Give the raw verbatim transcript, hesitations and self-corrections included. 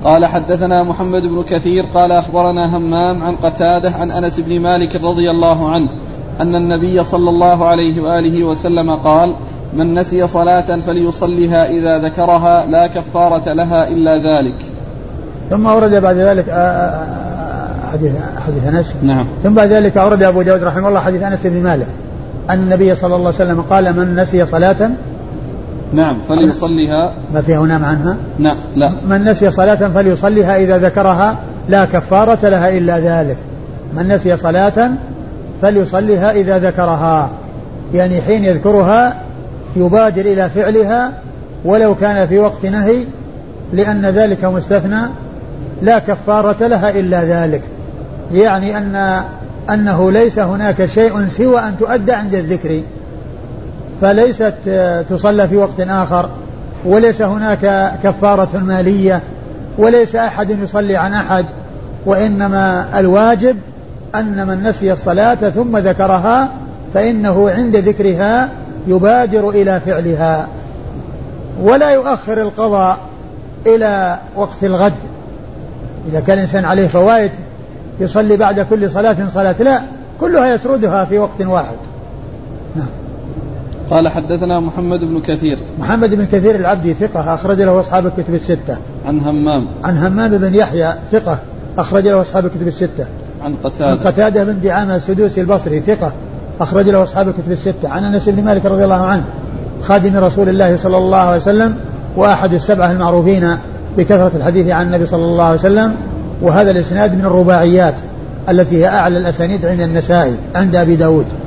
قال حدثنا محمد بن كثير قال أخبرنا همام عن قتادة عن أنس بن مالك رضي الله عنه أن النبي صلى الله عليه وآله وسلم قال من نسي صلاة فليصلها إذا ذكرها لا كفارة لها إلا ذلك. ثم أورد بعد ذلك حديث حديث أنس. نعم. ثم بعد ذلك أورد أبو داود رحمه الله حديث أنس بن مالك أن النبي صلى الله عليه وسلم قال من نسي صلاة نعم فليصليها. ما فيها نام عنها. نعم لا. من نسي صلاة فليصليها إذا ذكرها لا كفارة لها إلا ذلك. من نسي صلاة فليصليها إذا ذكرها، يعني حين يذكرها يبادر إلى فعلها ولو كان في وقت نهي، لأن ذلك مستثنى لا كفارة لها إلا ذلك. يعني أن أنه ليس هناك شيء سوى أن تؤدى عند الذكر، فليست تصلى في وقت آخر، وليس هناك كفارة مالية، وليس أحد يصلي عن أحد، وإنما الواجب أن من نسي الصلاة ثم ذكرها فإنه عند ذكرها يبادر إلى فعلها، ولا يؤخر القضاء إلى وقت الغد. إذا كان الإنسان عليه فوائد يصلي بعد كل صلاة صلاة، لا، كلها يسردها في وقت واحد. نعم. قال حدثنا محمد بن كثير. محمد بن كثير العبدي ثقة أخرج له أصحاب الكتب الستة. عن همام. عن همام بن يحيى ثقة أخرج له أصحاب الكتب الستة. عن قتادة. عن قتادة بن دعامة السدوسي البصري ثقة أخرج له أصحاب الكتب الستة. عن أنس بن مالك رضي الله عنه خادم رسول الله صلى الله عليه وسلم وأحد السبعة المعروفين بكثرة الحديث عن النبي صلى الله عليه وسلم. وهذا الإسناد من الرباعيات التي هي أعلى الأسانيد عند النسائي عند أبي داود.